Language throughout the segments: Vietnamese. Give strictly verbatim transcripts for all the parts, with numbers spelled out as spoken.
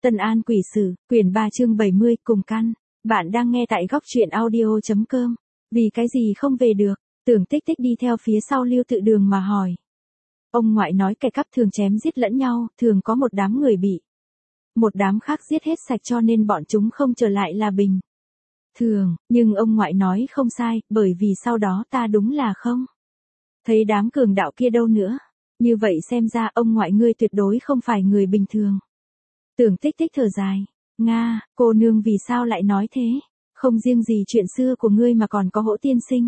Tân An Quỷ Sử, quyển ba chương bảy mươi, cùng căn. Bạn đang nghe tại góc truyện audio.com. Vì cái gì không về được? Tưởng Tích Tích đi theo phía sau Lưu Tự Đường mà hỏi. Ông ngoại nói kẻ cắp thường chém giết lẫn nhau, thường có một đám người bị một đám khác giết hết sạch cho nên bọn chúng không trở lại là bình thường, nhưng ông ngoại nói không sai, bởi vì sau đó ta đúng là không thấy đám cường đạo kia đâu nữa. Như vậy xem ra ông ngoại ngươi tuyệt đối không phải người bình thường. Tưởng Tích Tích thở dài. Nga, cô nương vì sao lại nói thế? Không riêng gì chuyện xưa của ngươi mà còn có Hỗ tiên sinh.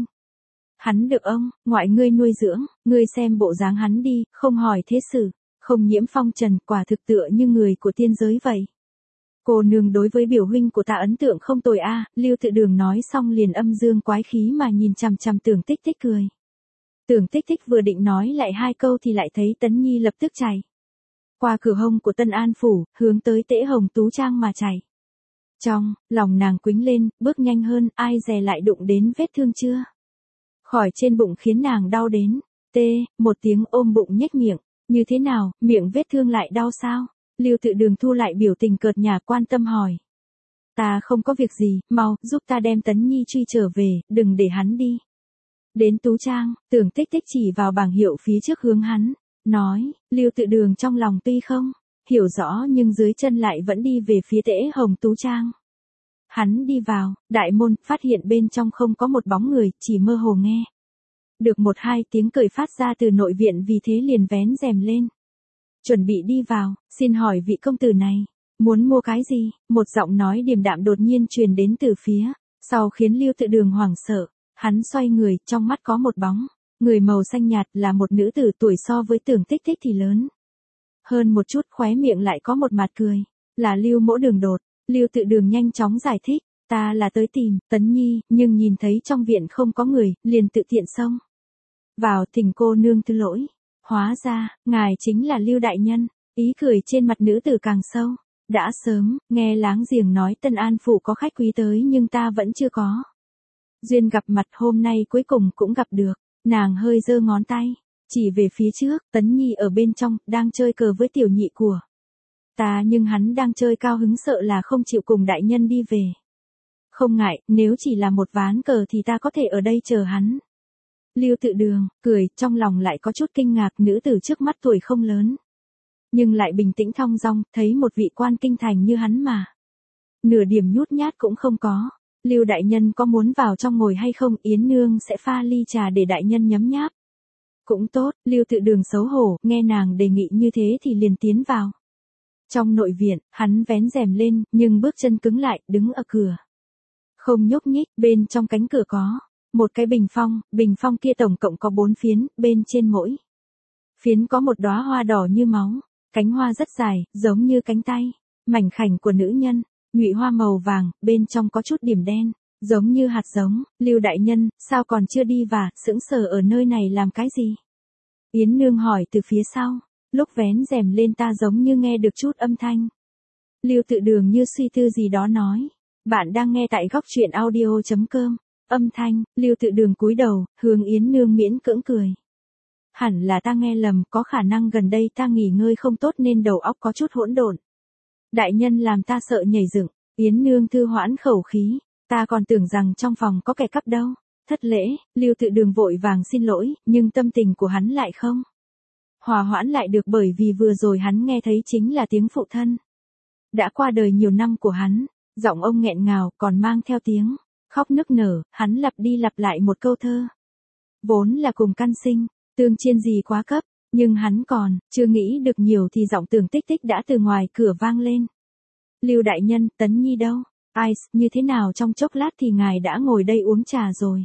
Hắn được ông, ngoại ngươi nuôi dưỡng, ngươi xem bộ dáng hắn đi, không hỏi thế sự, không nhiễm phong trần, quả thực tựa như người của tiên giới vậy. Cô nương đối với biểu huynh của ta ấn tượng không tồi a. Lưu Tự Đường nói xong liền âm dương quái khí mà nhìn chằm chằm Tưởng Tích Tích cười. Tưởng Tích Tích vừa định nói lại hai câu thì lại thấy Tấn Nhi lập tức chạy qua cửa hông của Tân An Phủ, hướng tới Tễ Hồng Tú Trang mà chạy. Trong lòng nàng quĩnh lên, bước nhanh hơn, ai dè lại đụng đến vết thương chưa khỏi trên bụng khiến nàng đau đến. Tê, một tiếng ôm bụng nhếch miệng. Như thế nào, miệng vết thương lại đau sao? Lưu Tự Đường thu lại biểu tình cợt nhả quan tâm hỏi. Ta không có việc gì, mau, giúp ta đem Tấn Nhi truy trở về, đừng để hắn đi. Đến Tú Trang, Tưởng Tích Tích chỉ vào bảng hiệu phía trước hướng hắn, nói. Lưu Tự Đường trong lòng tuy không hiểu rõ nhưng dưới chân lại vẫn đi về phía Tễ Hồng Tú Trang. Hắn đi vào đại môn, phát hiện bên trong không có một bóng người, chỉ mơ hồ nghe được một hai tiếng cười phát ra từ nội viện, vì thế liền vén rèm lên, chuẩn bị đi vào. Xin hỏi vị công tử này muốn mua cái gì? Một giọng nói điềm đạm đột nhiên truyền đến từ phía sau khiến Lưu Tự Đường hoảng sợ. Hắn xoay người, trong mắt có một bóng người màu xanh nhạt, là một nữ tử tuổi so với Tưởng Tích Tích thì lớn hơn một chút, khóe miệng lại có một mặt cười. Là Lưu Mỗ Đường Đột. Lưu Tự Đường nhanh chóng giải thích. Ta là tới tìm Tấn Nhi, nhưng nhìn thấy trong viện không có người, liền tự tiện xông vào, thỉnh cô nương thứ lỗi. Hóa ra, ngài chính là Lưu đại nhân. Ý cười trên mặt nữ tử càng sâu. Đã sớm nghe láng giềng nói Tân An Phủ có khách quý tới, nhưng ta vẫn chưa có duyên gặp mặt, hôm nay cuối cùng cũng gặp được. Nàng hơi giơ ngón tay chỉ về phía trước. Tấn Nhi ở bên trong đang chơi cờ với tiểu nhị của ta, nhưng hắn đang chơi cao hứng, sợ là không chịu cùng đại nhân đi về. Không ngại, nếu chỉ là một ván cờ thì ta có thể ở đây chờ hắn. Lưu Tự Đường cười, trong lòng lại có chút kinh ngạc. Nữ tử trước mắt tuổi không lớn, nhưng lại bình tĩnh thong dong, thấy một vị quan kinh thành như hắn mà nửa điểm nhút nhát cũng không có. Lưu đại nhân có muốn vào trong ngồi hay không? Yến nương sẽ pha ly trà để đại nhân nhấm nháp. Cũng tốt. Lưu Tự Đường xấu hổ, nghe nàng đề nghị như thế thì liền tiến vào. Trong nội viện, hắn vén rèm lên, nhưng bước chân cứng lại, đứng ở cửa không nhúc nhích. Bên trong cánh cửa có một cái bình phong, bình phong kia tổng cộng có bốn phiến, bên trên mỗi phiến có một đóa hoa đỏ như máu, cánh hoa rất dài, giống như cánh tay mảnh khảnh của nữ nhân. Nhụy hoa màu vàng, bên trong có chút điểm đen, giống như hạt giống. Lưu đại nhân, sao còn chưa đi và sững sờ ở nơi này làm cái gì? Yến nương hỏi từ phía sau. Lúc vén rèm lên ta giống như nghe được chút âm thanh. Lưu Tự Đường như suy tư gì đó nói. Bạn đang nghe tại góc truyện audio.com. Âm thanh. Lưu Tự Đường cúi đầu, hướng Yến nương miễn cưỡng cười. Hẳn là ta nghe lầm, có khả năng gần đây ta nghỉ ngơi không tốt nên đầu óc có chút hỗn độn. Đại nhân làm ta sợ nhảy dựng. Yến nương thư hoãn khẩu khí. Ta còn tưởng rằng trong phòng có kẻ cắp đâu. Thất lễ. Lưu Tự Đường vội vàng xin lỗi, nhưng tâm tình của hắn lại không hòa hoãn lại được, bởi vì vừa rồi hắn nghe thấy chính là tiếng phụ thân đã qua đời nhiều năm của hắn. Giọng ông nghẹn ngào, còn mang theo tiếng khóc nức nở. Hắn lặp đi lặp lại một câu thơ, vốn là cùng căn sinh, tương chiên gì quá cấp. Nhưng hắn còn chưa nghĩ được nhiều thì giọng Tưởng Tích Tích đã từ ngoài cửa vang lên. Lưu đại nhân, Tấn Nhi đâu? Ai, như thế nào trong chốc lát thì ngài đã ngồi đây uống trà rồi?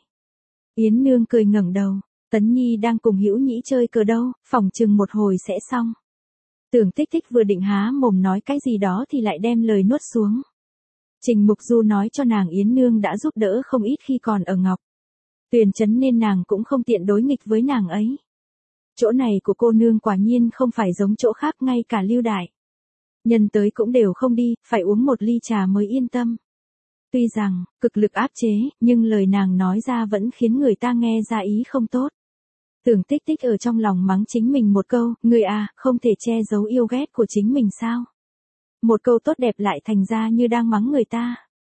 Yến nương cười ngẩng đầu. Tấn Nhi đang cùng Hữu Nhĩ chơi cờ đâu, phỏng chừng một hồi sẽ xong. Tưởng Tích Tích vừa định há mồm nói cái gì đó thì lại đem lời nuốt xuống. Trình Mục Du nói cho nàng Yến nương đã giúp đỡ không ít khi còn ở Ngọc Tuyền Trấn, nên nàng cũng không tiện đối nghịch với nàng ấy. Chỗ này của cô nương quả nhiên không phải giống chỗ khác, ngay cả Lưu đại nhân tới cũng đều không đi, phải uống một ly trà mới yên tâm. Tuy rằng cực lực áp chế, nhưng lời nàng nói ra vẫn khiến người ta nghe ra ý không tốt. Tưởng Tích Tích ở trong lòng mắng chính mình một câu, người à, không thể che giấu yêu ghét của chính mình sao? Một câu tốt đẹp lại thành ra như đang mắng người ta.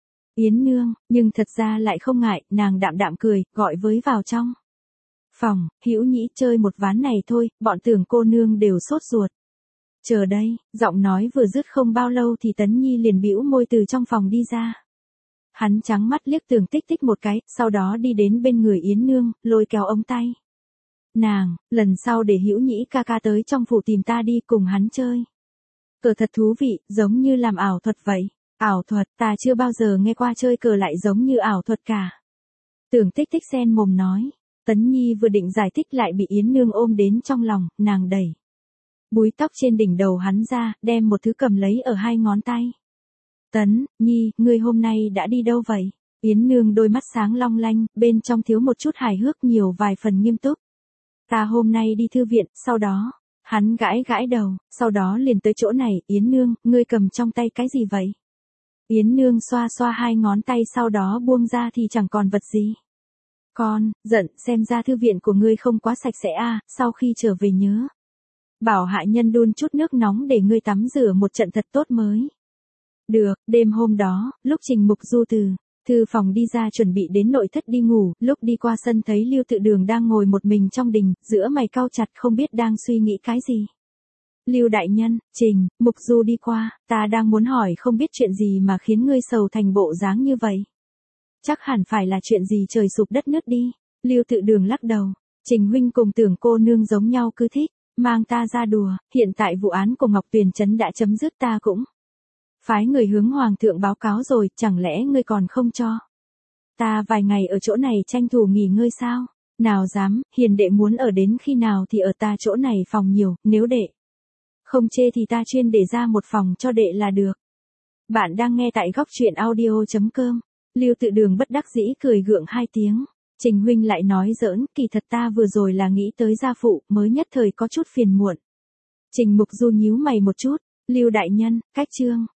Yến Nương, nhưng thật ra lại không ngại, nàng đạm đạm cười, gọi với vào trong phòng. Hữu Nhĩ, chơi một ván này thôi, bọn Tưởng cô nương đều sốt ruột. Chờ đây, giọng nói vừa dứt không bao lâu thì Tấn Nhi liền bĩu môi từ trong phòng đi ra. Hắn trắng mắt liếc Tưởng Tích Tích một cái, sau đó đi đến bên người Yến Nương, lôi kéo ống tay nàng, lần sau để Hữu Nhĩ ca ca tới trong phủ tìm ta đi, cùng hắn chơi cờ thật thú vị, giống như làm ảo thuật vậy. Ảo thuật, ta chưa bao giờ nghe qua chơi cờ lại giống như ảo thuật cả. Tưởng Tích Tích sen mồm nói. Tấn Nhi vừa định giải thích lại bị Yến Nương ôm đến trong lòng, nàng đẩy búi tóc trên đỉnh đầu hắn ra, đem một thứ cầm lấy ở hai ngón tay. Tấn Nhi, ngươi hôm nay đã đi đâu vậy? Yến Nương đôi mắt sáng long lanh, bên trong thiếu một chút hài hước, nhiều vài phần nghiêm túc. Ta hôm nay đi thư viện, sau đó, hắn gãi gãi đầu, sau đó liền tới chỗ này. Yến Nương, ngươi cầm trong tay cái gì vậy? Yến Nương xoa xoa hai ngón tay, sau đó buông ra thì chẳng còn vật gì. Con, giận, xem ra thư viện của ngươi không quá sạch sẽ à, sau khi trở về nhớ bảo hạ nhân đun chút nước nóng để ngươi tắm rửa một trận thật tốt mới được. Đêm hôm đó, lúc Trình Mục Du từ thư phòng đi ra chuẩn bị đến nội thất đi ngủ, lúc đi qua sân thấy Lưu Tự Đường đang ngồi một mình trong đình, giữa mày cau chặt không biết đang suy nghĩ cái gì. Lưu đại nhân, Trình Mục Du đi qua, ta đang muốn hỏi không biết chuyện gì mà khiến ngươi sầu thành bộ dáng như vậy. Chắc hẳn phải là chuyện gì trời sụp đất nứt đi. Lưu Tự Đường lắc đầu. Trình huynh cùng Tưởng cô nương giống nhau, cứ thích mang ta ra đùa. Hiện tại vụ án của Ngọc Tuyền Trấn đã chấm dứt, ta cũng phái người hướng hoàng thượng báo cáo rồi, chẳng lẽ ngươi còn không cho ta vài ngày ở chỗ này tranh thủ nghỉ ngơi sao? Nào dám, hiền đệ muốn ở đến khi nào thì ở, ta chỗ này phòng nhiều, nếu đệ không chê thì ta chuyên để ra một phòng cho đệ là được. Bạn đang nghe tại góc truyện audio chấm com. Lưu Tự Đường bất đắc dĩ cười gượng hai tiếng. Trình huynh lại nói giỡn, kỳ thật ta vừa rồi là nghĩ tới gia phụ, mới nhất thời có chút phiền muộn. Trình Mục Du nhíu mày một chút. Lưu đại nhân, cách chương